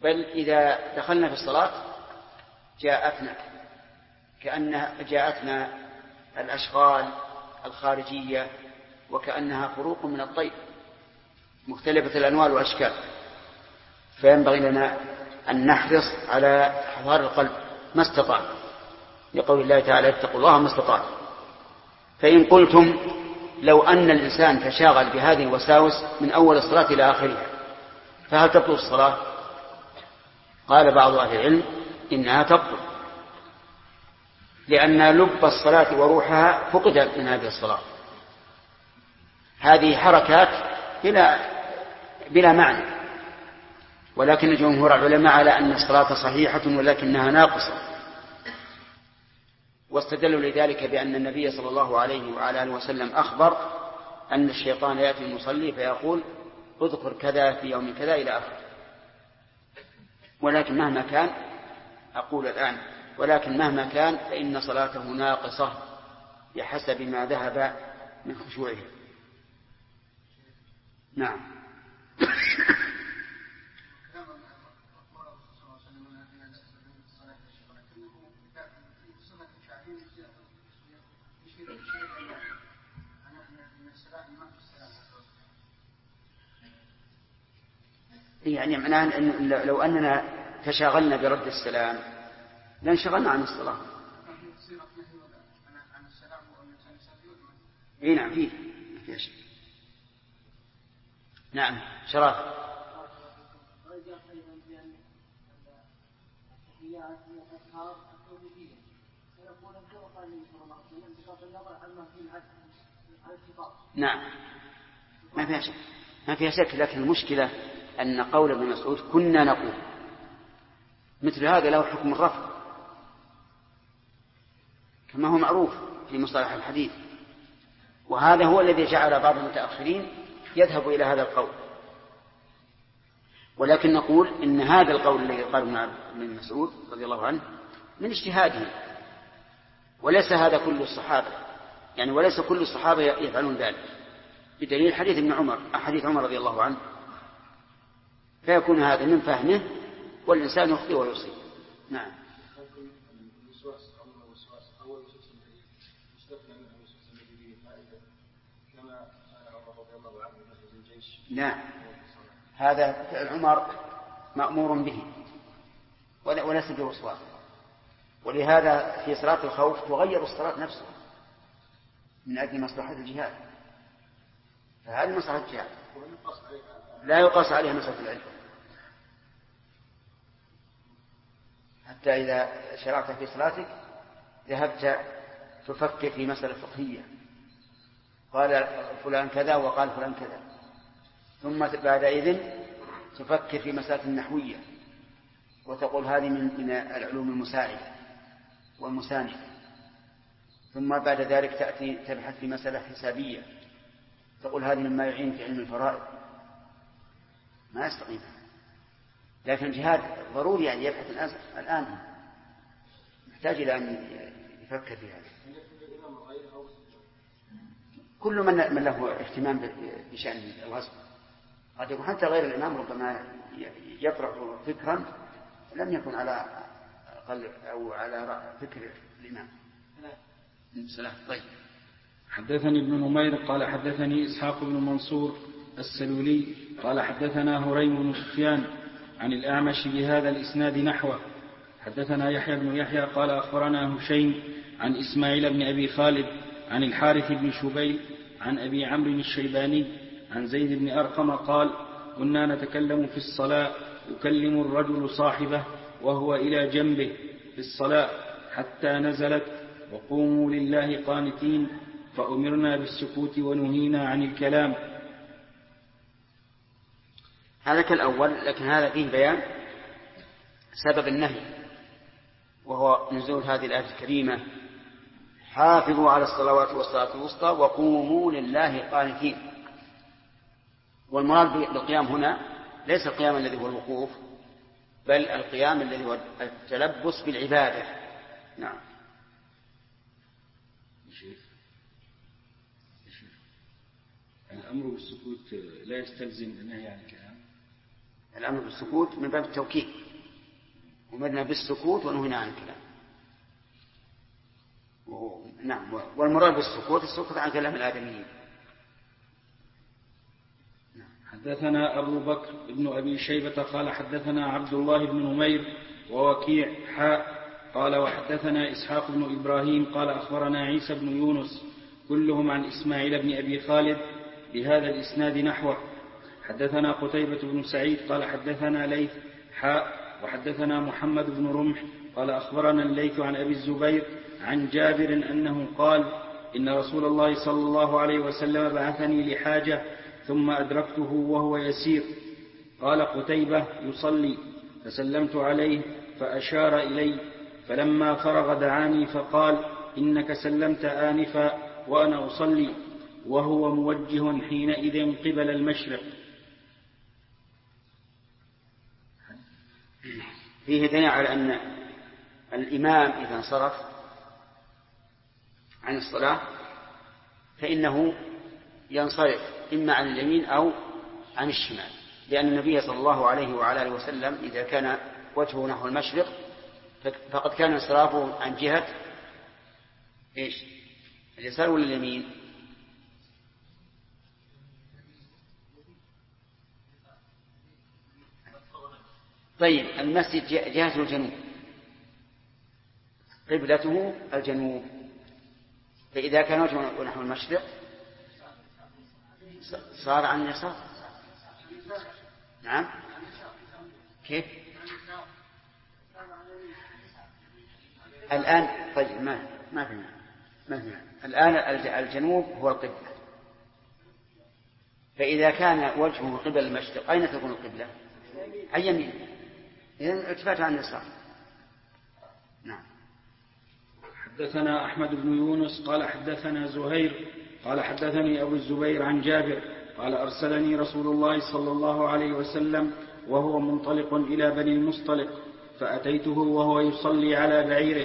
بل إذا دخلنا في الصلاة جاءتنا الأشغال الخارجية وكأنها فروق من الطير مختلفة الأنواع والأشكال، فينبغي لنا أن نحرص على حضار القلب ما استطاع، لقول الله تعالى اتقوا الله ما استطاع. فإن قلتم لو أن الإنسان تشاغل بهذه الوساوس من أول الصلاة إلى آخرها فهل تبطل الصلاة؟ قال بعض أهل العلم إنها تبطل، لأن لب الصلاة وروحها فقد من هذه الصلاة. هذه حركات بلا معنى، ولكن جمهور العلماء على أن الصلاة صحيحة ولكنها ناقصة، واستدلوا لذلك بأن النبي صلى الله عليه وعلى آله وسلم أخبر أن الشيطان يأتي المصلي فيقول اذكر كذا في يوم كذا إلى آخره. ولكن مهما كان، أقول الآن، ولكن مهما كان فإن صلاته ناقصة بحسب ما ذهب من خشوعه. نعم. يعني معناه أن لو أننا تشاغلنا برد السلام لانشغلنا عن الصلاة. إيه نعم فيه شيء. نعم شرف. نعم ما فيها شك، لكن المشكلة أن قول ابن مسعود كنا نقول مثل هذا له حكم الرفض كما هو معروف في مصطلح الحديث، وهذا هو الذي جعل بعض المتأخرين يذهب إلى هذا القول. ولكن نقول إن هذا القول الذي قال ابن مسعود رضي الله عنه من اجتهاده، وليس هذا كل الصحابة، يعني وليس كل الصحابة يفعلون ذلك، بدليل حديث عمر رضي الله عنه، فيكون هذا من فهمه والإنسان يخطئ ويصيب. نعم. لا، هذا فعل عمر مأمور به وليس بوسواس، ولهذا في صلاة الخوف تغير الصلاة نفسها من أجل مصلحة الجهاد، فهذه مصلحة الجهاد لا يقاس عليها مسألة العلم. حتى إذا شرعت في صلاتك ذهبت تفكر في مسألة فقهية، قال فلان كذا وقال فلان كذا، ثم بعد إذن تفكر في مسألة النحوية وتقول هذه من العلوم المساعدة والمساندة، ثم بعد ذلك تأتي تبحث في مسألة حسابية تقول هذه مما يعين في علم الفرائض، ما يستقيم. لكن الجهاد ضروري أن يبحث الآن، يحتاج إلى أن يفكر في هذا. كل من له اهتمام بشأن الغزو، قد يكون حتى غير الإمام ربما يطرح فكرا لم يكن على قلب أو على فكر الإمام. السلام. طيب. حدثني ابن نمير قال حدثني إسحاق بن منصور السلولي قال حدثنا هريم بن سفيان عن الأعمش بهذا الإسناد نحوه. حدثنا يحيى بن يحيى قال أخبرنا هشيم عن إسماعيل بن أبي خالد عن الحارث بن شبيل عن أبي عمرو الشيباني عن زيد بن أرقم قال كنا نتكلم في الصلاة يكلم الرجل صاحبه وهو إلى جنبه في الصلاة حتى نزلت وقوموا لله قانتين فأمرنا بالسكوت ونهينا عن الكلام. هذا كالأول، لكن هذا فيه بيان سبب النهي، وهو نزول هذه الآية الكريمة حافظوا على الصلوات والصلاة الوسطى وقوموا لله قانتين. والمراد بالقيام هنا ليس القيام الذي هو الوقوف، بل القيام الذي هو التلبس بالعبادة. نعم. الأمر بالسكوت لا يستلزم النهي عن الكلام. الأمر بالسكوت من باب التوكيد، أمرنا بالسكوت ونهينا عن الكلام. نعم، والمراد بالسكوت السكوت عن كلام الآدميين. حدثنا أبو بكر بن أبي شيبة قال حدثنا عبد الله بن نمير ووكيع قال وحدثنا إسحاق بن إبراهيم قال أخبرنا عيسى بن يونس كلهم عن إسماعيل بن أبي خالد بهذا الإسناد نحوه. حدثنا قتيبة بن سعيد قال حدثنا ليث وحدثنا محمد بن رمح قال أخبرنا الليث عن أبي الزبير عن جابر أنه قال إن رسول الله صلى الله عليه وسلم بعثني لحاجة ثم أدركته وهو يسير. قال قتيبة يصلي فسلمت عليه فأشار إلي، فلما فرغ دعاني فقال إنك سلمت آنفا وأنا أصلي، وهو موجه حينئذ قبل المشرق. فيه دليل على أن الإمام إذا انصرف عن الصلاة فإنه ينصرف إما عن اليمين أو عن الشمال، لأن النبي صلى الله عليه وعلى آله وسلم إذا كان وجهه نحو المشرق فقد كان انصرافه عن جهة إيش؟ اليسار ولا اليمين؟ طيب المسجد جهة الجنوب، قبلته الجنوب، فإذا كان وجهه نحو المشرق صار عن اليسار. نعم، كيف الآن؟ طيب ما في الآن الجنوب هو القبلة، فإذا كان وجهه قبل المشرق أين تكون القبلة؟ عن يمين، إذن ارتفاعت عن اليسار. نعم. حدثنا أحمد بن يونس قال حدثنا زهير قال حدثني أبو الزبير عن جابر قال أرسلني رسول الله صلى الله عليه وسلم وهو منطلق إلى بني المصطلق، فأتيته وهو يصلي على بعيره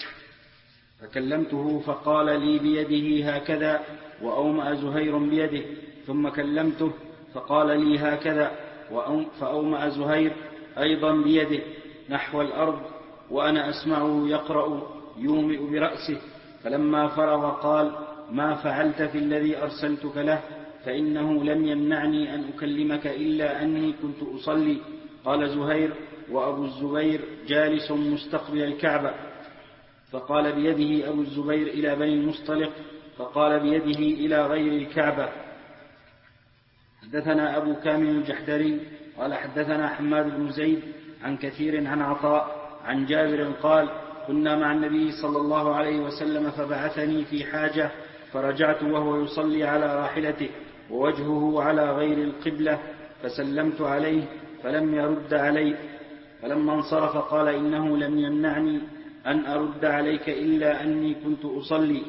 فكلمته فقال لي بيده هكذا، وأومأ زهير بيده، ثم كلمته فقال لي هكذا، فأومأ زهير أيضا بيده نحو الأرض، وأنا أسمعه يقرأ يومئ برأسه. فلما فرغ قال ما فعلت في الذي أرسلتك له؟ فإنه لم يمنعني أن أكلمك إلا أني كنت أصلي. قال زهير وأبو الزبير جالس مستقبل الكعبة، فقال بيده أبو الزبير إلى بني المصطلق، فقال بيده إلى غير الكعبة. حدثنا أبو كامل الجحدري قال حدثنا حماد بن زيد عن كثير عن عطاء عن جابر قال كنا مع النبي صلى الله عليه وسلم فبعثني في حاجة، فرجعت وهو يصلي على راحلته ووجهه على غير القبلة، فسلمت عليه فلم يرد علي، فلما انصرف قال إنه لم يمنعني أن أرد عليك إلا أني كنت أصلي.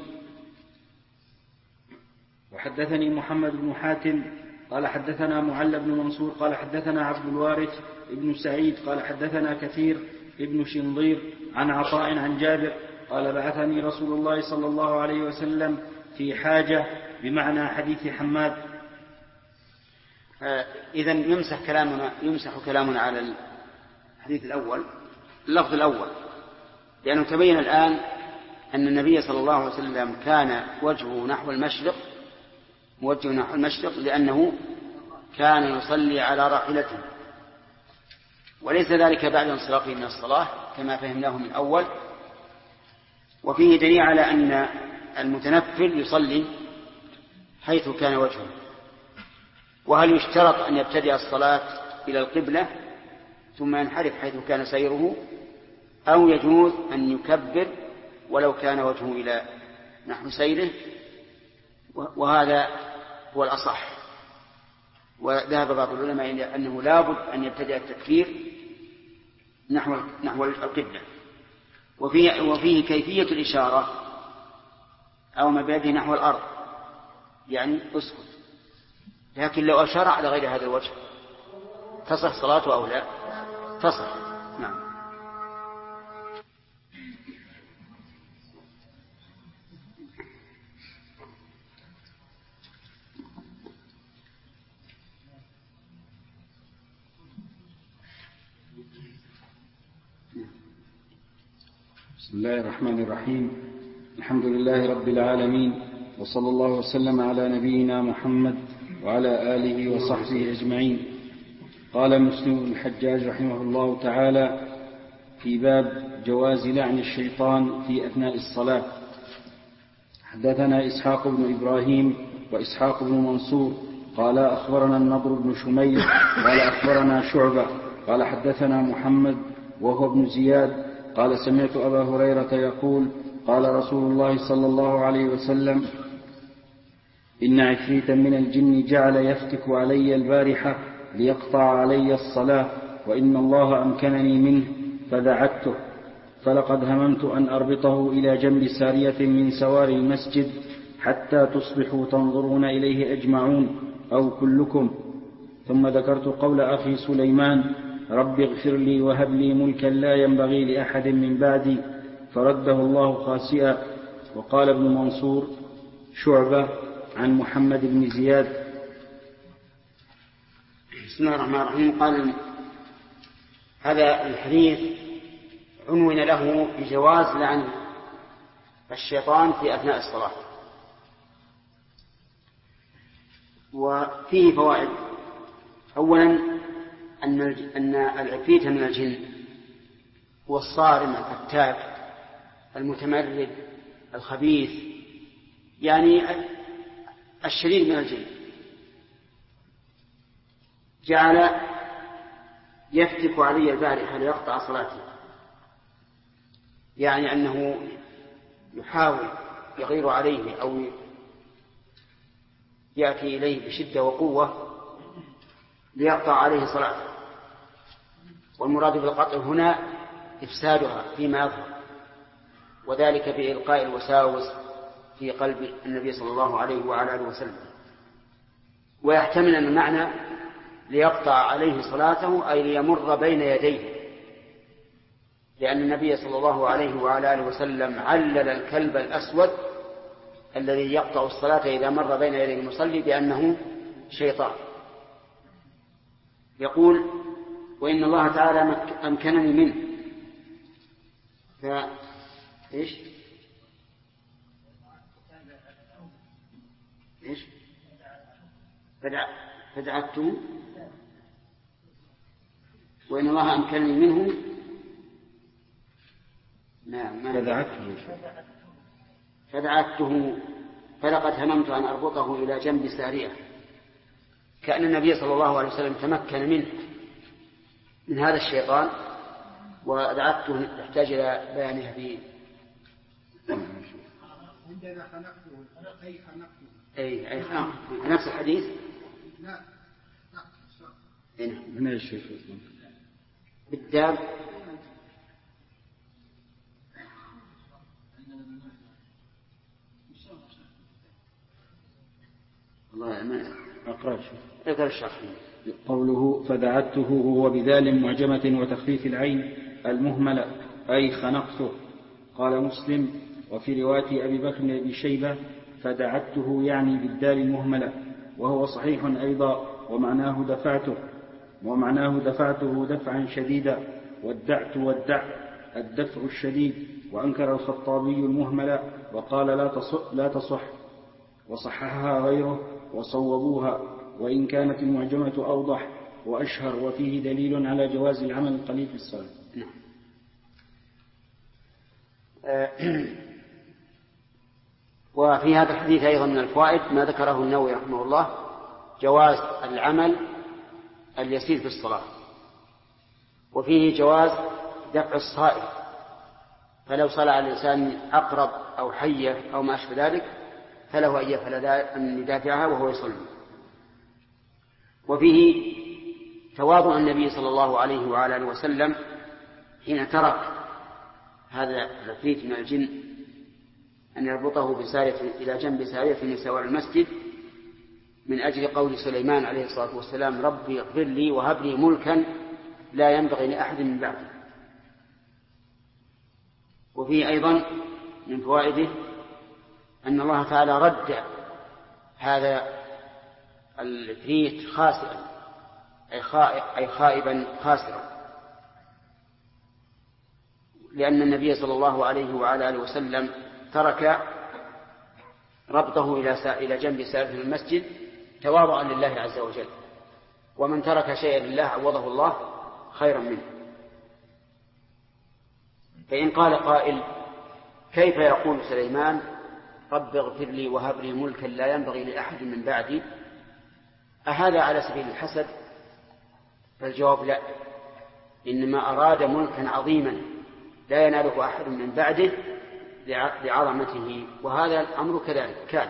وحدثني محمد بن حاتم قال حدثنا معل بن منصور قال حدثنا عبد الوارث ابن سعيد قال حدثنا كثير ابن شنظير عن عطاء عن جابر قال بعثني رسول الله صلى الله عليه وسلم في حاجة بمعنى حديث حماد. إذن يمسح كلامنا على الحديث الأول، اللفظ الأول، لأنه تبين الآن أن النبي صلى الله عليه وسلم كان وجهه نحو المشرق، موجه نحو المشرق لأنه كان يصلي على راحلته، وليس ذلك بعد انصرافه من الصلاة كما فهمناه من أول. وفيه دليل على أن المتنفل يصلي حيث كان وجهه. وهل يشترط أن يبتدئ الصلاة إلى القبلة ثم ينحرف حيث كان سيره، أو يجوز أن يكبر ولو كان وجهه إلى نحو سيره؟ وهذا هو الأصح. وذهب بعض العلماء إلى أنه لابد أن يبتدئ التكبير نحو القبلة. وفيه كيفية الإشارة أو ما بيده نحو الأرض، يعني اسكت، لكن لو أشار على غير هذا الوجه تصح صلاته أو لا؟ تصح. نعم. بسم الله الرحمن الرحيم. الحمد لله رب العالمين، وصلى الله وسلم على نبينا محمد وعلى آله وصحبه أجمعين. قال مسلم بن الحجاج رحمه الله تعالى في باب جواز لعن الشيطان في أثناء الصلاة. حدثنا إسحاق بن إبراهيم وإسحاق بن منصور قال أخبرنا النضر بن شمير قال أخبرنا شعبة قال حدثنا محمد وهو ابن زياد قال سمعت أبا هريرة يقول قال رسول الله صلى الله عليه وسلم إن عفريتا من الجن جعل يفتك علي البارحة ليقطع علي الصلاة، وإن الله أمكنني منه فدعته، فلقد هممت أن أربطه إلى جنب سارية من سوار المسجد حتى تصبحوا تنظرون إليه أجمعون أو كلكم. ثم ذكرت قول أخي سليمان رب اغفر لي وهب لي ملكا لا ينبغي لأحد من بعدي، فرده الله خاسئا. وقال ابن منصور شعبة عن محمد بن زياد. بسم الله الرحمن الرحيم. قال هذا الحديث عنون له بجواز لعن الشيطان في أثناء الصلاة، وفيه فوائد. أولا أن العفريت من الجن هو الصارم الفتاك المتمرد الخبيث، يعني الشرير من الجن، جعل يفتك علي البارحة ليقطع صلاتي، يعني أنه يحاول يغير عليه أو يأتي إليه بشدة وقوة ليقطع عليه صلاته. والمراد بالقطع هنا إفسادها فيما يظهر، وذلك بإلقاء الوساوس في قلب النبي صلى الله عليه وعلى آله وسلم. ويحتمل أن المعنى ليقطع عليه صلاته أي ليمر بين يديه، لأن النبي صلى الله عليه وعلى آله وسلم علل الكلب الأسود الذي يقطع الصلاة إذا مر بين يدي المصلي بأنه شيطان. يقول وإن الله تعالى أمكنني منه إيش فدعته، وإن الله أمكنني منه فدعته فلقد هممت أن أربطه إلى جنب سارية، كأن النبي صلى الله عليه وسلم تمكن منه من هذا الشيطان، ودعته تحتاج إلى بيانها في عندنا خنقته أي خنقته نفس الحديث. لا هنا الشيخ بالداب الله ما اقرأ الشرح. قوله فدعته هو بذال معجمة وتخفيف العين المهملة أي خنقته. قال مسلم وفي رواية أبي بكر بن أبي شيبة فدعته يعني بالدال المهملة، وهو صحيح أيضا، ومعناه دفعته دفعا شديدا، والدعت والدع الدفع الشديد. وأنكر الخطابي المهملة وقال لا تصح، وصححها غيره وصوبوها، وإن كانت المعجمة أوضح وأشهر، وفيه دليل على جواز العمل القليل في الصلاة. وفي هذا الحديث أيضا من الفوائد ما ذكره النووي رحمه الله، جواز العمل اليسير في الصلاة، وفيه جواز دفع الصائب، فلو صلى على الإنسان أقرب أو حية أو ما أشبه ذلك فله أن يفعل أن يدافعها وهو يصلي. وفيه تواضع النبي صلى الله عليه وعلى آله وسلم حين ترك هذا العفريت من الجن أن يربطه بسارية إلى جنب سارية من سوار المسجد، من أجل قول سليمان عليه الصلاة والسلام ربي اغفر لي وهب لي ملكا لا ينبغي لأحد من بعدي. وفيه أيضا من فوائده أن الله تعالى رد هذا العفريت خاسئا أي خائبا خاسرا، لأن النبي صلى الله عليه وعلى آله وسلم ترك ربطه إلى جنب سالف المسجد تواضعا لله عز وجل، ومن ترك شيئا لله عوضه الله خيرا منه. فإن قال قائل: كيف يقول سليمان رب اغفر لي وهب لي ملكا لا ينبغي لأحد من بعدي؟ أهذا على سبيل الحسد؟ فالجواب لا، إنما أراد ملكا عظيما لا يناله أحد من بعده لعظمته، وهذا الأمر كذلك كان.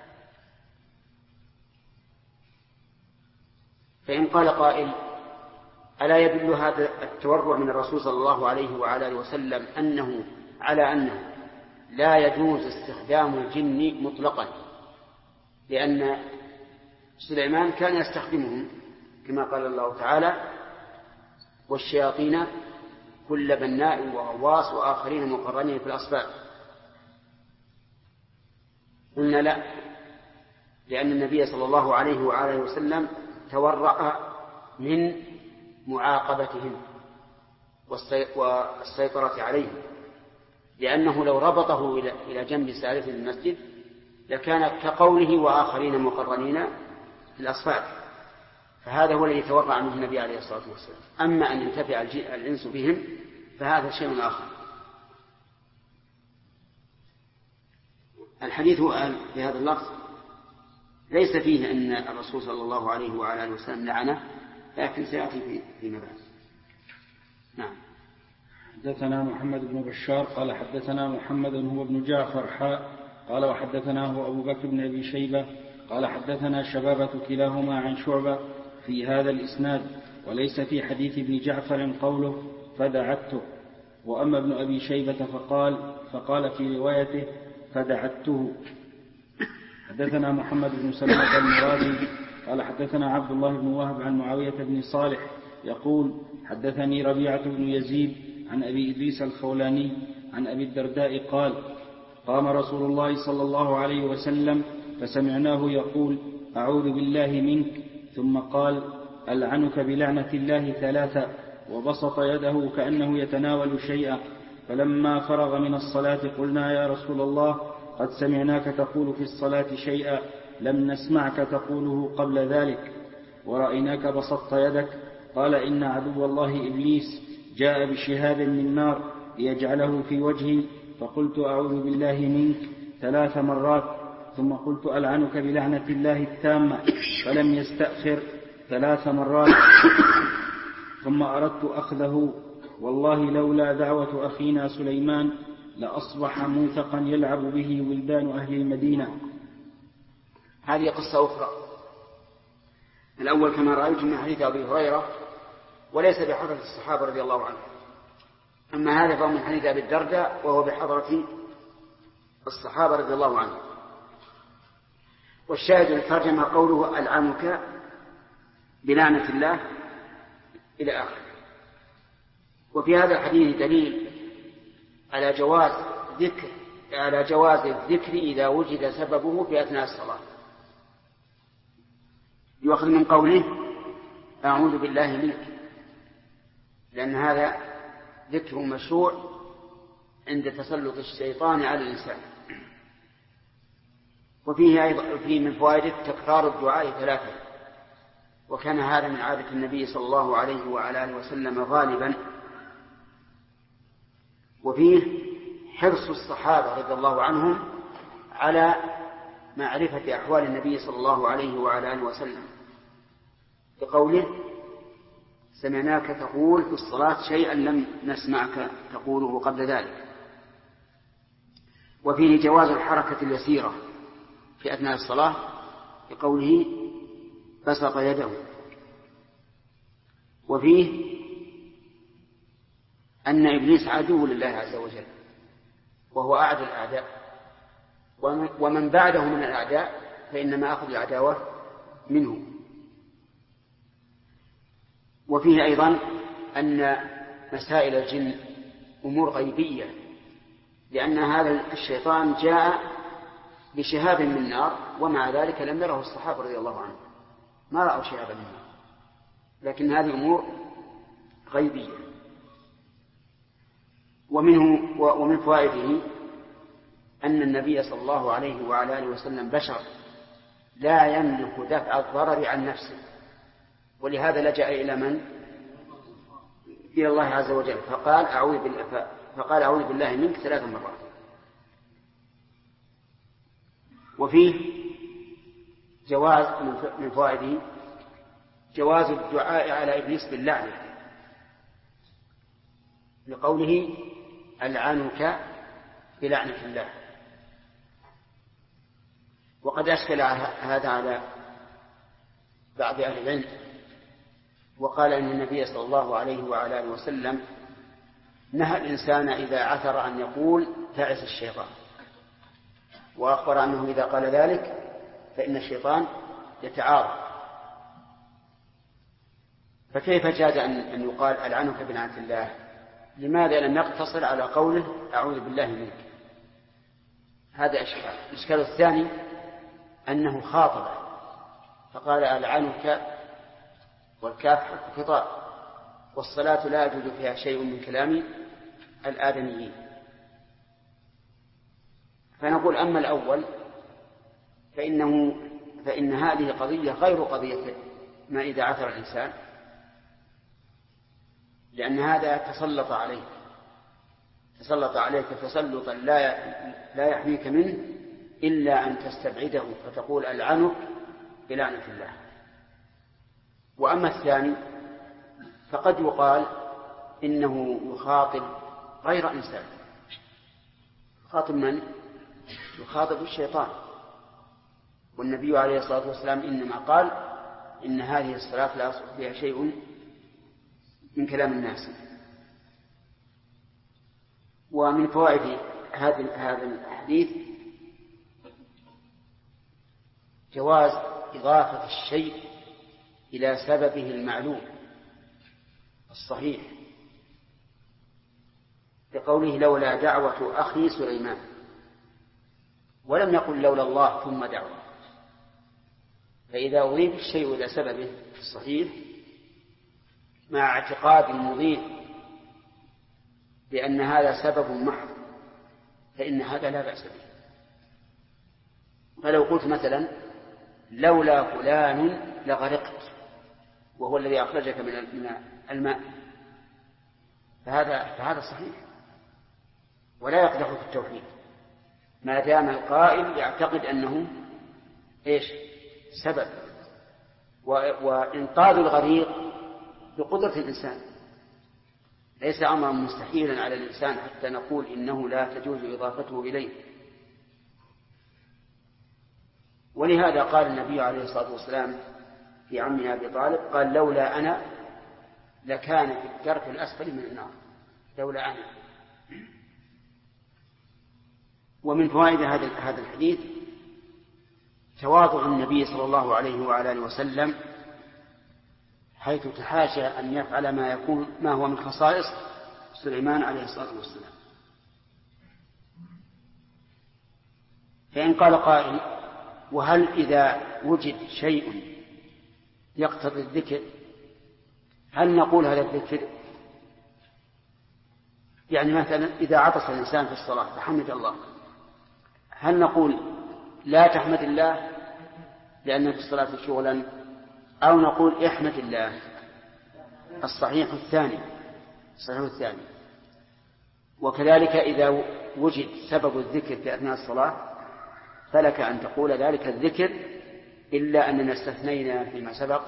فإن قال قائل: ألا يدل هذا التورع من الرسول صلى الله عليه وعلى آله وسلم على أنه لا يجوز استخدام الجن مطلقا، لأن سليمان كان يستخدمهم كما قال الله تعالى: والشياطين كل بناء وغواص وآخرين مقرنين في الأصفاد. قلنا لا، لأن النبي صلى الله عليه وآله وسلم تورع من معاقبتهم والسيطرة عليهم، لأنه لو ربطه إلى جنب سالف المسجد لكان كقوله وآخرين مقرنين في الأصفاد، فهذا هو الذي تورع منه النبي عليه الصلاة والسلام. أما أن ينتفع الإنس بهم فهذا شيء آخر. الحديث في هذا اللفظ ليس فيه أن الرسول صلى الله عليه وعلى آله وسلم لعنه، لكن سيأتي فيما بعد. نعم. حدثنا محمد بن بشار قال حدثنا محمد هو ابن جعفر قال وحدثناه أبو بكر بن أبي شيبة قال حدثنا شبابة كلاهما عن شعبة في هذا الإسناد، وليس في حديث ابن جعفر قوله فدعته. وأما ابن أبي شيبة فقال في روايته فدعته. حدثنا محمد بن سلمة المرادي قال حدثنا عبد الله بن وهب عن معاوية بن صالح يقول حدثني ربيعة بن يزيد عن أبي إدريس الخولاني عن أبي الدرداء قال قام رسول الله صلى الله عليه وسلم فسمعناه يقول أعوذ بالله منك، ثم قال ألعنك بلعنة الله ثلاثة، وبسط يده كأنه يتناول شيئا. فلما فرغ من الصلاة قلنا يا رسول الله قد سمعناك تقول في الصلاة شيئا لم نسمعك تقوله قبل ذلك، ورأيناك بسطت يدك. قال إن عدو الله إبليس جاء بشهاب من نار ليجعله في وجهي، فقلت أعوذ بالله منك 3 مرات، ثم قلت ألعنك بلعنة الله التامة، فلم يستأخر 3 مرات، ثم أردت أخذه، والله لولا دعوة أخينا سليمان لأصبح موثقا يلعب به ولدان أهل المدينة. هذه قصة أخرى. الأول كما رأيت من حديث أبي هريرة وليس بحضرة الصحابة رضي الله عنهم، أما هذا فهو من حديث أبي الدرداء وهو بحضرة الصحابة رضي الله عنهم. والشاهد الترجمة قوله ألعنك بلعنة الله إلى آخره. وفي هذا الحديث دليل على جواز الذكر إذا وجد سببه في أثناء الصلاة. يؤخذ من قوله أعوذ بالله منك، لأن هذا ذكر مشروع عند تسلط الشيطان على الإنسان. وفيه أيضا من فوائده تكرار الدعاء 3، وكان هذا من عادة النبي صلى الله عليه وعلى آله وسلم غالبا. وفيه حرص الصحابة رضي الله عنهم على معرفة أحوال النبي صلى الله عليه وعلى آله وسلم، بقوله سمعناك تقول في الصلاة شيئا لم نسمعك تقوله قبل ذلك. وفيه جواز الحركة اليسيرة في أثناء الصلاة بقوله بسط يده. وفيه أن إبليس عدو لله عز وجل وهو أعدى الأعداء، ومن بعده من الأعداء فإنما أخذ العداوة منه. وفيه أيضا أن مسائل الجن أمور غيبية، لأن هذا الشيطان جاء بشهاب من نار ومع ذلك لم يره الصحابة رضي الله عنهم، ما رأوا شهابا من نار، لكن هذه أمور غيبية. ومن فوائده أن النبي صلى الله عليه وعلى آله وسلم بشر لا يملك دفع الضرر عن نفسه، ولهذا لجأ إلى من؟ إلى الله عز وجل، فقال أعوذ بالله منك 3 مرات. وفيه جواز من فوائده جواز الدعاء على إبليس باللعنة، لقوله ألعنك بلعنة الله. وقد أشكل هذا على بعض أهل العلم، وقال إن النبي صلى الله عليه وعلى آله وسلم نهى الإنسان إذا عثر أن يقول تعس الشيطان، وأخبر أنه إذا قال ذلك فإن الشيطان يتعارض. فكيف جاز أن يقال ألعنك بلعنة الله؟ لماذا لم يقتصر على قوله أعوذ بالله منك؟ هذا إشكال. الإشكال الثاني أنه خاطبه فقال ألعنك، والكاف حرف خطاب، والصلاة لا يجوز فيها شيء من كلام الآدميين. فنقول أما الأول فإن هذه قضية غير قضية ما إذا عثر الإنسان، لأن هذا تسلط عليك تسلطا لا يحميك منه إلا أن تستبعده فتقول ألعنك بلعنة الله. وأما الثاني فقد يقال إنه يخاطب غير إنسان. يخاطب من؟ يخاطب الشيطان، والنبي عليه الصلاة والسلام إنما قال إن هذه الصلاة لا يصح فيها شيء من كلام الناس. ومن فوائد هذا الحديث جواز إضافة الشيء إلى سببه المعلوم الصحيح، بقوله لولا دعوة أخي سليمان، ولم يقل لولا الله ثم دعوة. فإذا أضيف الشيء إلى سببه الصحيح مع اعتقاد المضيف بأن هذا سبب محض فإن هذا لا بأس به. فلو قلت مثلا لولا فلان لغرقت، وهو الذي أخرجك من الماء، فهذا صحيح ولا يقدح في التوحيد ما دام القائل يعتقد أنه سبب. وإنقاذ الغريق بقدرة الإنسان، ليس أمرا مستحيلا على الإنسان حتى نقول إنه لا تجوز إضافته إليه. ولهذا قال النبي عليه الصلاة والسلام في عمه أبي طالب قال لولا أنا لكان في الدرك الأسفل من النار، لولا أنا. ومن فوائد هذا الحديث تواضع النبي صلى الله عليه وعلى آله وسلم، حيث تحاشى أن يفعل ما هو من خصائص سليمان عليه الصلاة والسلام. فإن قال قائل وهل إذا وجد شيء يقتضي الذكر هل نقول هذا الذكر؟ يعني مثلا إذا عطس الإنسان في الصلاة فحمد الله، هل نقول لا تحمد الله لأن في الصلاة شغلا، أو نقول احمد الله؟ الصحيح الثاني. وكذلك إذا وجد سبب الذكر في أثناء الصلاة فلك أن تقول ذلك الذكر، إلا أننا استثنينا فيما سبق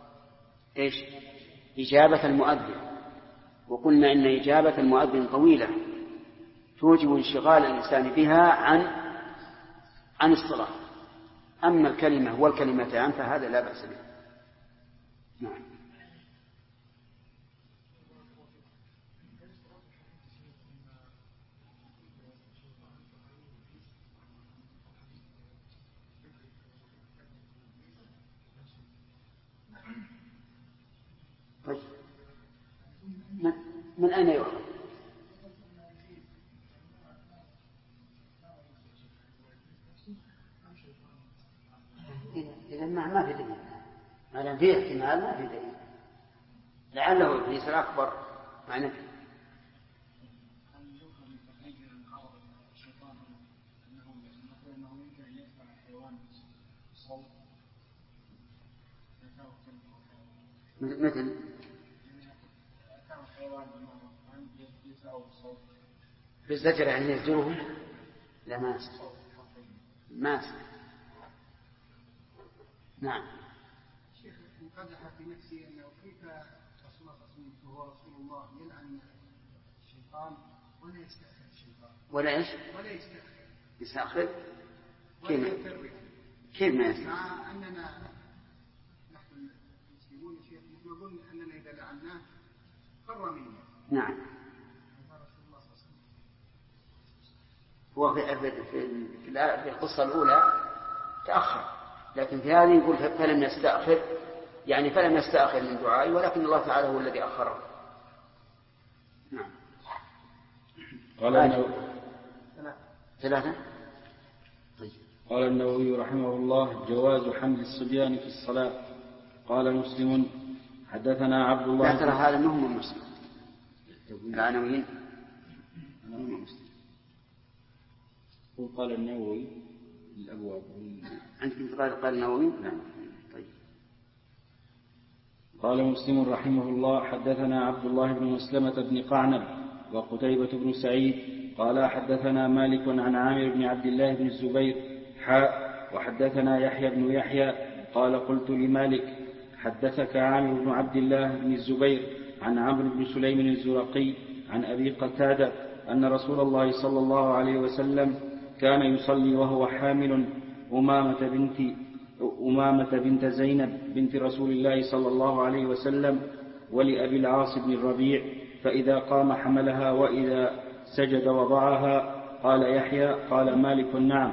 إجابة المؤذن، وقلنا إن إجابة المؤذن طويلة توجب انشغال الإنسان بها عن الصلاة. أما الكلمة والكلمتان فهذا لا بأس به. نعم. طيب. من أين يؤخذ؟ إذا ما في دليل، ما دام فيه احتمال ما في دليل، لعله إبليس الأكبر مع نفسه. مثل بالزجر يعني يزجره؟ لا ما نعم. شيخ انقدح في نفسي انه كيف رسول الله صلى الله عليه وسلم وهو رسول الله يلعن الشيطان ولا يستأخر الشيطان؟ ولا ايش؟ ولا يستأخر؟ كيف ما يستأخر؟ مع اننا نحن المسلمون يا شيخ نقول اننا اذا لعناه فر منا. نعم. هو في القصة الأولى تأخر، لكن في هذه يقول فلم يستأخر، يعني فلم يستأخر من دعائي، ولكن الله تعالى هو الذي أخره. نعم. قال ثلاثة. طيب. قال النووي رحمه الله: جواز حمل الصبيان في الصلاة. قال مسلم: حدثنا عبد الله. لا ترى هذا منهم مسلم. العناوين قال النووي الأبواب عندكم قال النووي. نعم. طيب. قال مسلم رحمه الله: حدثنا عبد الله بن مسلمة بن قعنب وقتيبة بن سعيد قال حدثنا مالك عن عامر بن عبد الله بن الزبير وحدثنا يحيى بن يحيى قال قلت لمالك: حدثك عامر بن عبد الله بن الزبير عن عمرو بن سليم الزرقي عن أبي قتادة أن رسول الله صلى الله عليه وسلم كان يصلي وهو حامل أمامة بنت زينب بنت رسول الله صلى الله عليه وسلم ولأبي العاص بن الربيع، فإذا قام حملها وإذا سجد وضعها. قال يحيى: قال مالك: نعم.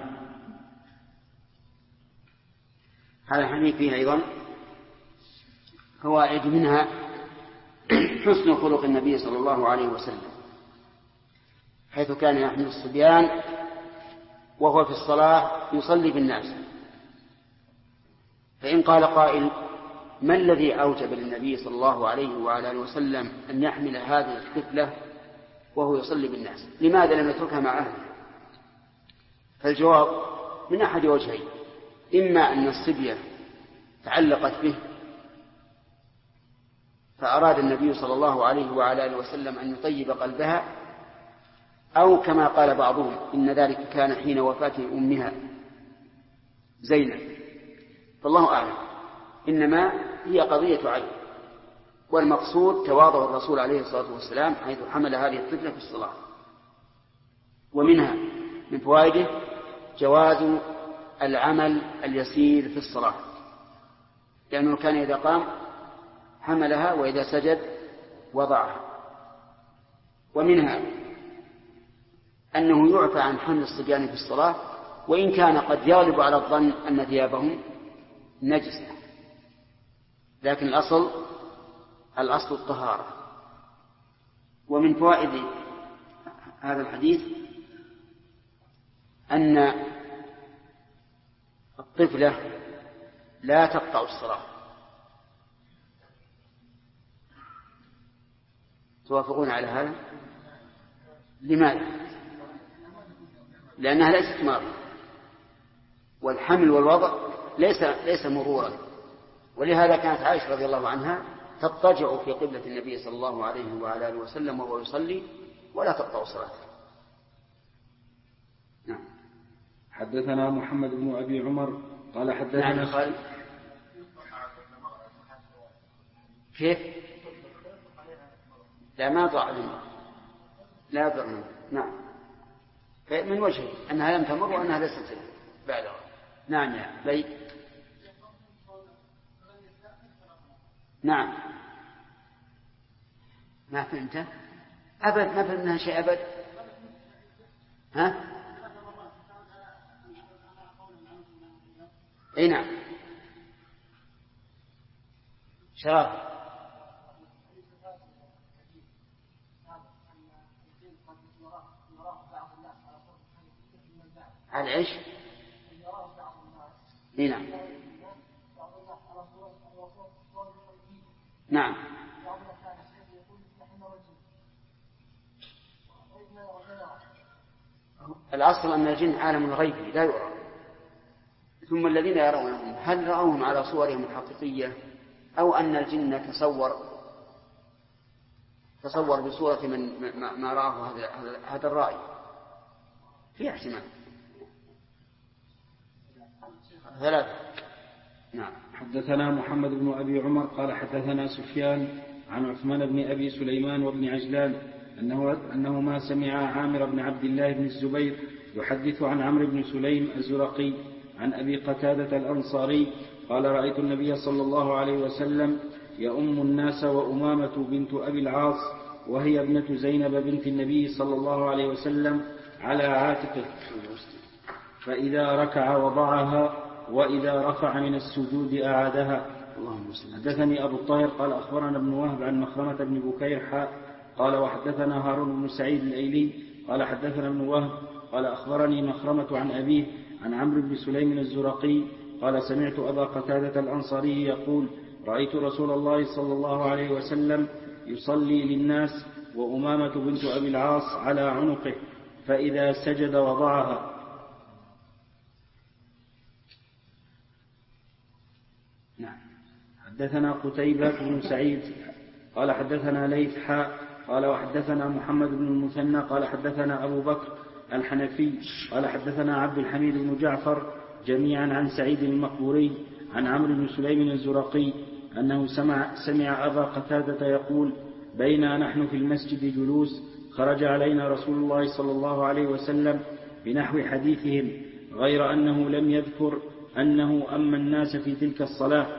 هذا الحديث فيه أيضا فوائد، منها حسن خلق النبي صلى الله عليه وسلم، حيث كان يحمل الصبيان وهو في الصلاة يصلي بالناس. فإن قال قائل: ما الذي أوجب للنبي صلى الله عليه وعلى آله وسلم أن يحمل هذه الطفلة وهو يصلي بالناس؟ لماذا لم يتركها مع أهله؟ فالجواب من أحد وجهين: إما أن الصبية تعلقت به فأراد النبي صلى الله عليه وعلى آله وسلم أن يطيب قلبها، أو كما قال بعضهم إن ذلك كان حين وفاة أمها زينب، فالله أعلم. إنما هي قضية عين، والمقصود تواضع الرسول عليه الصلاة والسلام حيث حمل هذه الطفلة في الصلاة. ومنها من فوائده جواز العمل اليسير في الصلاة، لأنه كان إذا قام حملها وإذا سجد وضعها. ومنها أنه يعفى عن حمل الصبيان في الصلاة، وإن كان قد يغلب على الظن أن ثيابهم نجسة، لكن الأصل الطهارة. ومن فوائد هذا الحديث أن الطفلة لا تقطع الصلاة. توافقون على هذا؟ لماذا؟ لأنها ليست مرض، والحمل والوضع ليس مرورا، ولهذا كانت عائشة رضي الله عنها تضطجع في قبلة النبي صلى الله عليه وعلى آله وسلم وهو يصلي ولا تقطع صلاته. نعم. حدثنا محمد بن أبي عمر قال حدثنا نعم. قال كيف؟ لا ما ضاع منه، لا ضر منه. نعم، من وجه أنها لم تمر وأنها ليست بعدها. نعم يا بي. نعم. ما فهمت أبد، ما فهمت منها شيء أبد. ها؟ أي نعم. شراب. على ايش؟ نعم. نعم. الأصل أن الجن عالم غيبي لا يرى، ثم الذين يرونهم هل رأوهم على صورهم الحقيقية أو أن الجن تصور بصورة من ما رآه هذا الرأي، في احتمال. ثلاثة. نعم. حدثنا محمد بن أبي عمر قال حدثنا سفيان عن عثمان بن أبي سليمان وابن عجلان أنهما سمع عامر بن عبد الله بن الزبير يحدث عن عمرو بن سليم الزرقي عن أبي قتادة الأنصاري قال رأيت النبي صلى الله عليه وسلم يؤم الناس وأمامة بنت أبي العاص وهي ابنة زينب بنت النبي صلى الله عليه وسلم على عاتقه، فإذا ركع وضعها وإذا رفع من السجود أعادها. حدثني أبو الطاهر قال أخبرنا ابن وهب عن مخرمة بن بكير قال وحدثنا هارون بن سعيد الأيلي قال حدثنا ابن وهب قال أخبرني مخرمة عن أبيه عن عمرو بن سليم الزرقي قال سمعت أبا قتادة الأنصاري يقول رأيت رسول الله صلى الله عليه وسلم يصلي للناس وأمامة بنت أبي العاص على عنقه، فإذا سجد وضعها. حدثنا قتيبة بن سعيد قال حدثنا ليث قال وحدثنا محمد بن المثنى قال حدثنا أبو بكر الحنفي قال حدثنا عبد الحميد بن جعفر جميعا عن سعيد المقبوري عن عمرو بن سليم الزرقي أنه سمع أبا قتادة يقول بينا نحن في المسجد جلوس خرج علينا رسول الله صلى الله عليه وسلم بنحو حديثهم غير أنه لم يذكر أنه أما الناس في تلك الصلاة.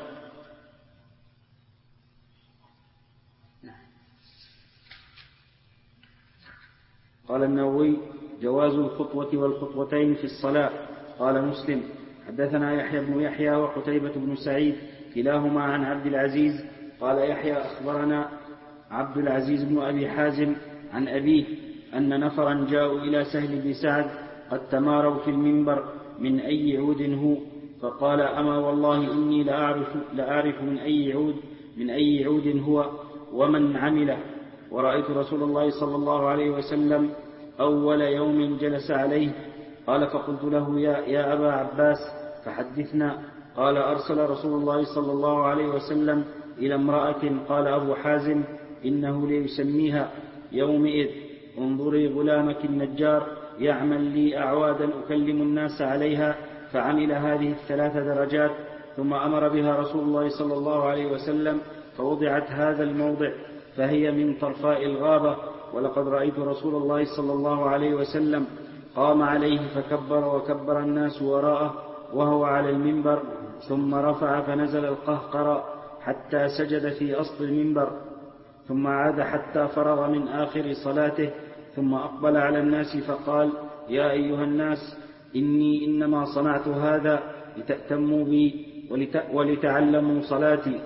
قال النووي جواز الخطوة والخطوتين في الصلاة. قال مسلم حدثنا يحيى بن يحيى وقتيبة بن سعيد كلاهما عن عبد العزيز قال يحيى أخبرنا عبد العزيز بن أبي حازم عن أبيه أن نفرا جاءوا إلى سهل بن سعد قد تماروا في المنبر من أي عود هو، فقال أما والله إني لأعرف من أي عود هو ومن عمله، ورأيت رسول الله صلى الله عليه وسلم أول يوم جلس عليه. قال فقلت له يا أبا عباس فحدثنا. قال أرسل رسول الله صلى الله عليه وسلم إلى امرأة قال أبو حازم إنه ليسميها يومئذ انظري غلامك النجار يعمل لي أعوادا أكلم الناس عليها، فعمل هذه 3 درجات ثم أمر بها رسول الله صلى الله عليه وسلم فوضعت هذا الموضع فهي من طرفاء الغابة، ولقد رأيت رسول الله صلى الله عليه وسلم قام عليه فكبر وكبر الناس وراءه وهو على المنبر، ثم رفع فنزل القهقر حتى سجد في أصل المنبر، ثم عاد حتى فرغ من آخر صلاته، ثم أقبل على الناس فقال يا أيها الناس إني إنما صنعت هذا لتأتموا بي ولتعلموا صلاتي.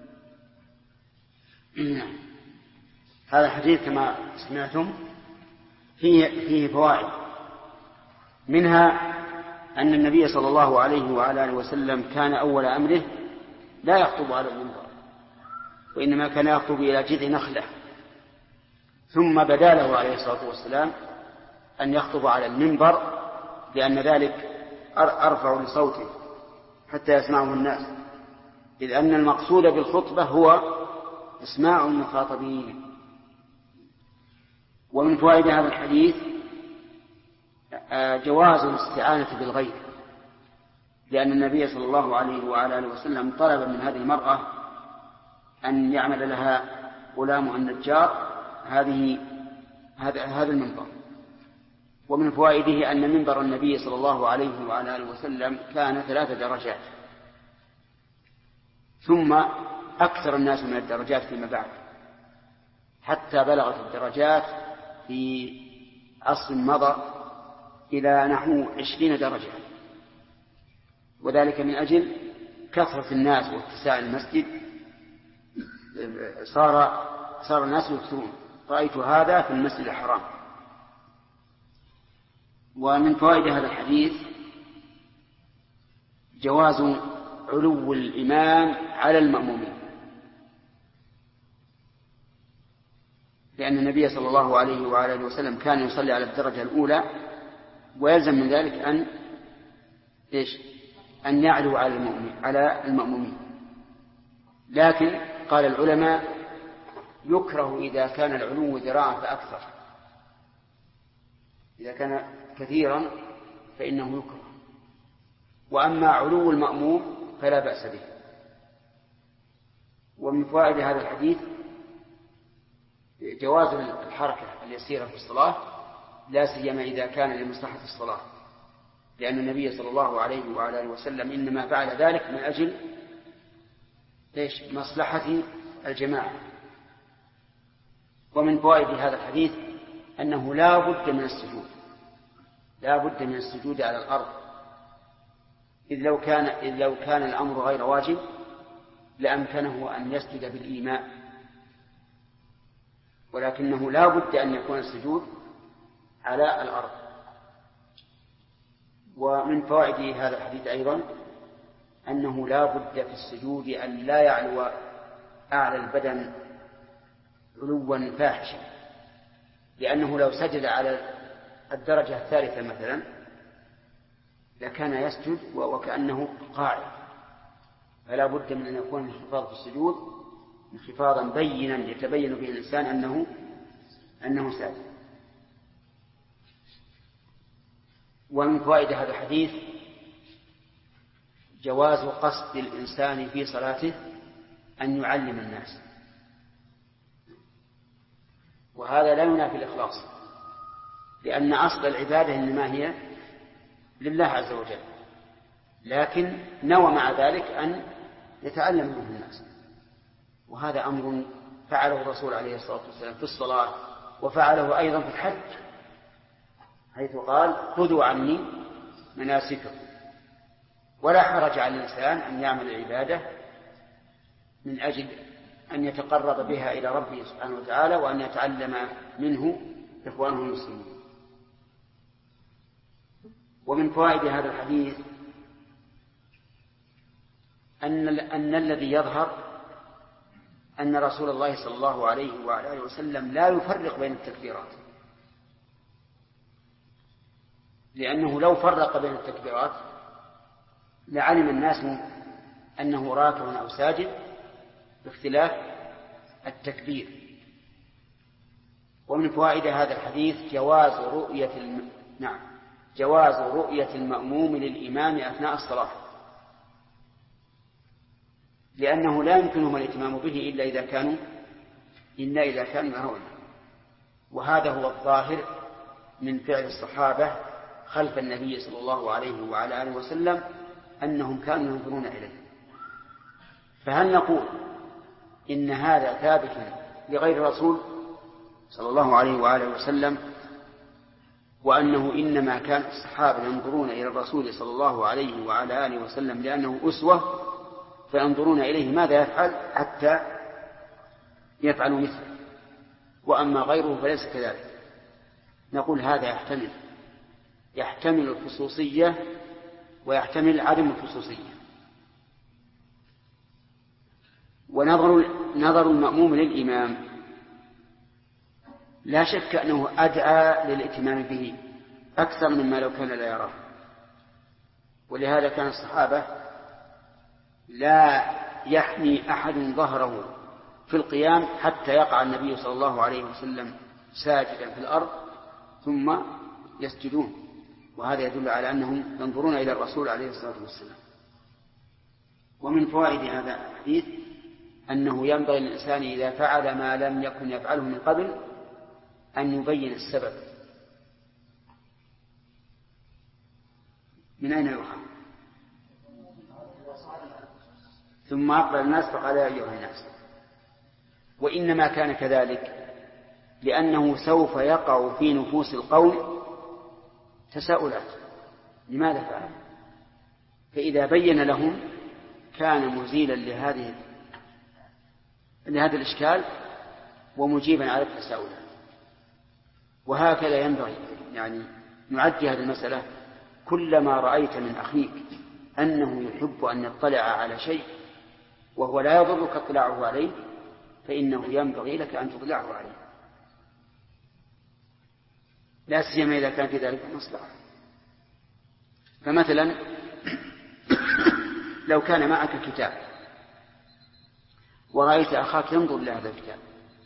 هذا الحديث كما سمعتم فيه فوائد، منها أن النبي صلى الله عليه وعلى آله وسلم كان أول أمره لا يخطب على المنبر، وإنما كان يخطب إلى جذع نخلة، ثم بدا له عليه الصلاة والسلام أن يخطب على المنبر لأن ذلك أرفع لصوته حتى يسمعه الناس، إذ أن المقصود بالخطبة هو إسماع المخاطبين. ومن فوائد هذا الحديث جواز الاستعانة بالغير، لأن النبي صلى الله عليه وعلى آله وسلم طلب من هذه المرأة أن يعمل لها غلام النجار هذا المنبر. ومن فوائده أن منبر النبي صلى الله عليه وعلى آله وسلم كان 3 درجات، ثم أكثر الناس من الدرجات فيما بعد، حتى بلغت الدرجات في عصر مضى إلى نحو 20 درجة، وذلك من أجل كثرة الناس واتساع المسجد صار الناس يكثرون. رأيت هذا في المسجد الحرام. ومن فوائد هذا الحديث جواز علو الإمام على المأمومين، لأن النبي صلى الله عليه وعلى آله وسلم كان يصلي على الدرجة الأولى، ويلزم من ذلك أن يعلو على المأمومين، لكن قال العلماء يكره إذا كان العلو ذراعا فأكثر، إذا كان كثيرا فإنه يكره، وأما علو المأموم فلا بأس به. ومن فوائد هذا الحديث جواز الحركة اليسيرة في الصلاة، لا سيما إذا كان لمصلحة الصلاة، لأن النبي صلى الله عليه وعلى آله وسلم إنما فعل ذلك من أجل مصلحة الجماعة. ومن فوائد هذا الحديث أنه لا بد من السجود، لا بد من السجود على الأرض، إذ لو كان الأمر غير واجب لأمكنه أن يسجد بالإيماء، ولكنه لا بد أن يكون السجود على الأرض. ومن فوائد هذا الحديث أيضا أنه لا بد في السجود أن لا يعلو أعلى البدن علوا فاحشا، لأنه لو سجد على الدرجة الثالثة مثلا لكان يسجد وكأنه قاعد، فلا بد من أن يكون الانخفاض في السجود انخفاضا بينا يتبين به الإنسان أنه ساجد. ومن فوائد هذا الحديث جواز قصد الإنسان في صلاته أن يعلم الناس، وهذا لا ينافي الإخلاص، لأن أصل العبادة إنما هي لله عز وجل، لكن نوى مع ذلك أن يتعلم منه الناس، وهذا أمر فعله الرسول عليه الصلاة والسلام في الصلاة، وفعله أيضا في الحج، حيث قال خذوا عني مناسككم. ولا حرج على الإنسان أن يعمل العبادة من أجل أن يتقرب بها إلى ربه سبحانه وتعالى، وأن يتعلم منه إخوانه المسلمين. ومن فوائد هذا الحديث أن الذي يظهر أن رسول الله صلى الله عليه وعلى آله وسلم لا يفرق بين التكبيرات، لأنه لو فرق بين التكبيرات لعلم الناس أنه راكع أو ساجد باختلاف التكبير. ومن فوائد هذا الحديث جواز رؤية المأموم للإمام أثناء الصلاة، لأنه لا يمكنهم الاتمام به إلا إذا كانوا يرون. وهذا هو الظاهر من فعل الصحابة خلف النبي صلى الله عليه وعلى آله وسلم، أنهم كانوا ينظرون إليه. فهل نقول إن هذا ثابت لغير الرسول صلى الله عليه وآله وسلم، وأنه إنما كان الصحابة ينظرون إلى الرسول صلى الله عليه وعلى آله وسلم لأنه أسوة، فينظرون إليه ماذا يفعل حتى يفعلوا مثله، وأما غيره فليس كذلك؟ نقول هذا يحتمل الخصوصية ويحتمل عدم الخصوصية. ونظر المأموم للإمام لا شك أنه أدعى للائتمام به أكثر مما لو كان لا يراه، ولهذا كان الصحابة لا يحمي أحد ظهره في القيام حتى يقع النبي صلى الله عليه وسلم ساجدا في الأرض ثم يسجدون، وهذا يدل على أنهم ينظرون إلى الرسول عليه الصلاة والسلام. ومن فوائد هذا الحديث أنه ينبغي للإنسان إذا فعل ما لم يكن يفعله من قبل أن يبين السبب. من أين يؤخذ؟ ثم أقبل الناس فقال يا أيها الناس. وإنما كان كذلك لأنه سوف يقع في نفوس القوم تساؤلات لماذا فعل، فإذا بين لهم كان مزيلا لهذا الإشكال ومجيبا على التساؤلات. وهكذا ينبغي نعدي هذه المسألة، كلما رأيت من أخيك أنه يحب أن يطلع على شيء وهو لا يضرك اطلاعه عليه فإنه ينبغي لك أن تطلعه عليه، لا سيما إذا كان في ذلك مصلحة. فمثلا لو كان معك كتاب ورأيت أخاك ينظر إلى هذا الكتاب،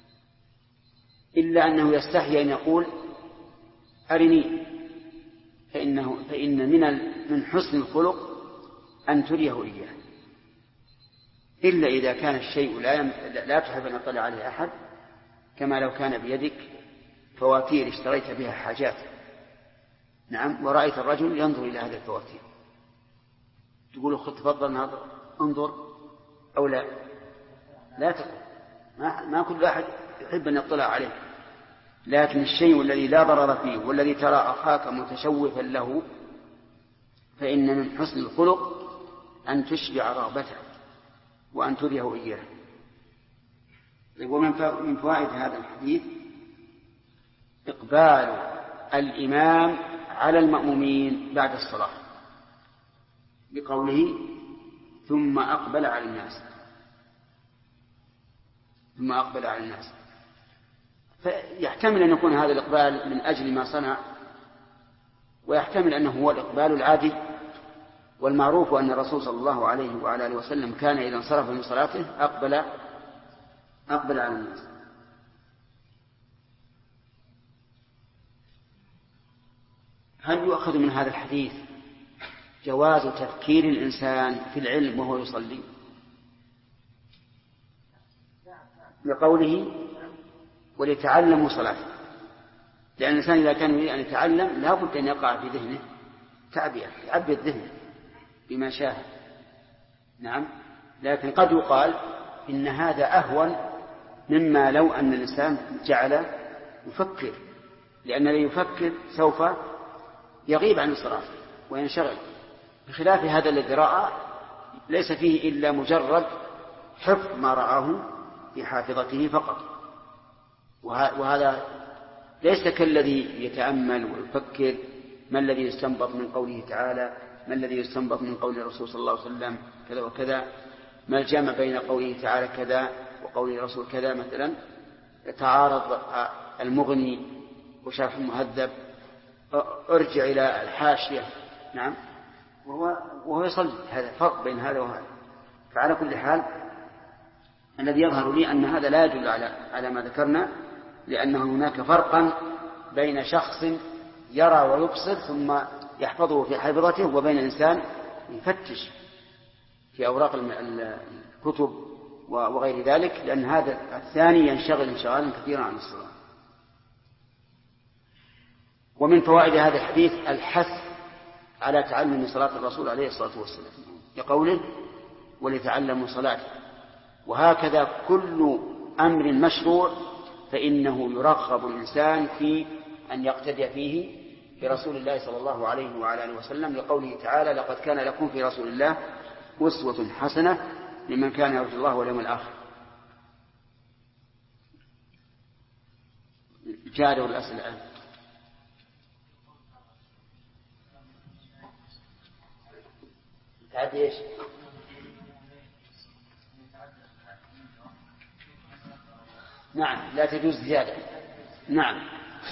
إلا أنه يستحي أن يقول أرني، فإن من حسن الخلق أن تريه إياه، إلا إذا كان الشيء لا تحب أن يطلع عليه أحد، كما لو كان بيدك فواتير اشتريت بها حاجات، نعم، ورأيت الرجل ينظر إلى هذه الفواتير، تقول خذ تفضل انظر أو لا تقول، ما كل أحد يحب أن يطلع عليه، لكن الشيء الذي لا ضرر فيه والذي ترى أخاك متشوفا له فإن من حسن الخلق أن تشبع رغبته وأن تريه إياه. ومن فوائد هذا الحديث إقبال الإمام على المأمومين بعد الصلاة بقوله ثم أقبل على الناس، فيحتمل أن يكون هذا الإقبال من أجل ما صنع، ويحتمل أنه هو الإقبال العادي، والمعروف أن الرسول صلى الله عليه وعلى آله وسلم كان إذا انصرف من صلاته أقبل على الناس. هل يؤخذ من هذا الحديث جواز تفكير الإنسان في العلم وهو يصلي؟ لقوله وليتعلموا صلاته، لأن الإنسان إذا كان يريد أن يتعلم لا بد أن يقع في ذهنه تعبئة، يعبي الذهن بما شاء، نعم، لكن قد يقال إن هذا أهون مما لو أن الإنسان جعل يفكر، لأن الذي يفكر سوف يغيب عن الصلاة وينشغل، بخلاف هذا الذي رأى ليس فيه إلا مجرد حفظ ما رآه في حافظته فقط، وهذا ليس كالذي يتأمل ويفكر ما الذي يستنبط من قوله تعالى، ما الذي يستنبط من قول الرسول صلى الله عليه وسلم كذا وكذا، ما الجمع بين قوله تعالى كذا وقول الرسول كذا، مثلا يتعارض المغني وشرح المهذب، ارجع إلى الحاشية، نعم، وهو يصلي، هذا فرق بين هذا وهذا. فعلى كل حال الذي يظهر لي أن هذا لا يدل على ما ذكرنا، لأنه هناك فرقا بين شخص يرى ويبصر ثم يحفظه في حافظته، وبين إنسان يفتش في أوراق الكتب وغير ذلك، لأن هذا الثاني ينشغل انشغالا كثيرا عن الصلاة. ومن فوائد هذا الحديث الحث على تعلم صلاة الرسول عليه الصلاة والسلام، لقوله ولتعلموا صلاته، وهكذا كل أمر مشروع فإنه يرغب الإنسان في أن يقتدي فيه برسول الله صلى الله عليه وعلى آله وسلم، لقوله تعالى لقد كان لكم في رسول الله أسوة حسنة لمن كان يرجو الله واليوم الآخر. جاء الأسئلة الآن. تعد إيش؟ نعم، لا تجوز زيادة، نعم،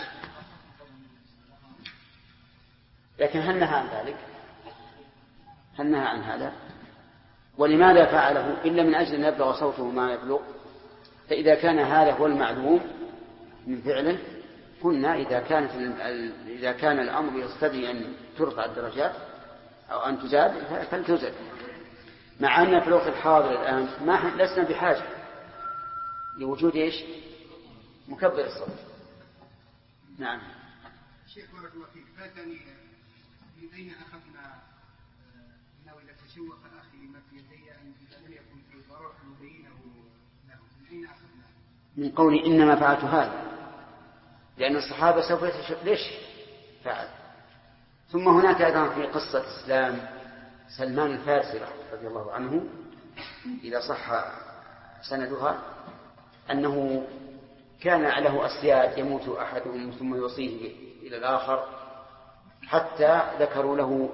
لكن هل نهى عن ذلك؟ هل نهى عن هذا؟ ولماذا فعله إلا من أجل أن يبلغ صوته ما يبلغ؟ فإذا كان هذا هو المعلوم من فعله قلنا إذا كان الأمر يستدعي أن ترفع الدرجات أو أن تزاد فلتزاد، مع أن في الوقت الحاضر الآن لسنا بحاجة لوجود إيش؟ مكبر الصوت. نعم. شيخ بارك الله فيك، فاتني من أين أخذنا أنه إذا تشوق أخي لما في يدي أن لم يكن في ضرر مبينه له، من أين أخذنا؟ من قولي إنما فعلت هذا لأن الصحابة سوف ليش فعل. ثم هناك أيضا في قصة إسلام سلمان الفارسي رضي الله عنه إذا صح سندها أنه كان له أسياد يموت أحدهم ثم يوصيه إلى الآخر، حتى ذكروا له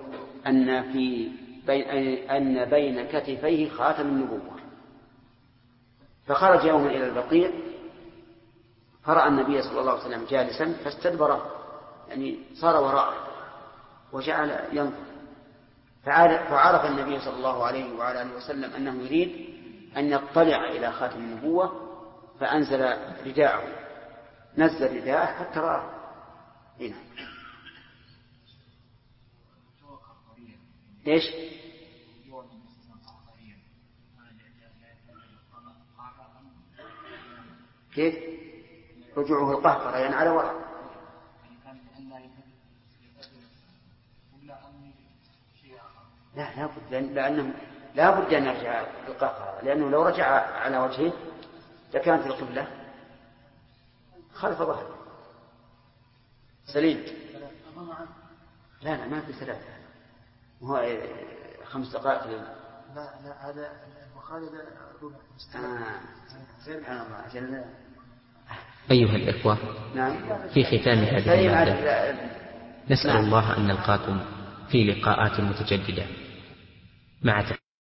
أن بين كتفيه خاتم النبوة، فخرج يوما إلى البقيع فرأى النبي صلى الله عليه وسلم جالسا فاستدبره، يعني صار وراءه وجعل ينظر، فعرف النبي صلى الله عليه وعلى آله وسلم أنه يريد أن يطلع إلى خاتم النبوة فأنزل رداءه، نزل رداءه حتى رآه. هنا ليش؟ كيف؟ رجوعه القهقرة يعني على وراء. لأنه لا بد أن يرجع القهقرة، لأنه لو رجع على وجهه لكانت القبلة خلف ظهره. سليم. لا ما في 3، هو 5 دقائق. لا هذا البخاري أيها الإخوة، في ختام هذه المادة نسأل الله أن نلقاكم في لقاءات متجددة مع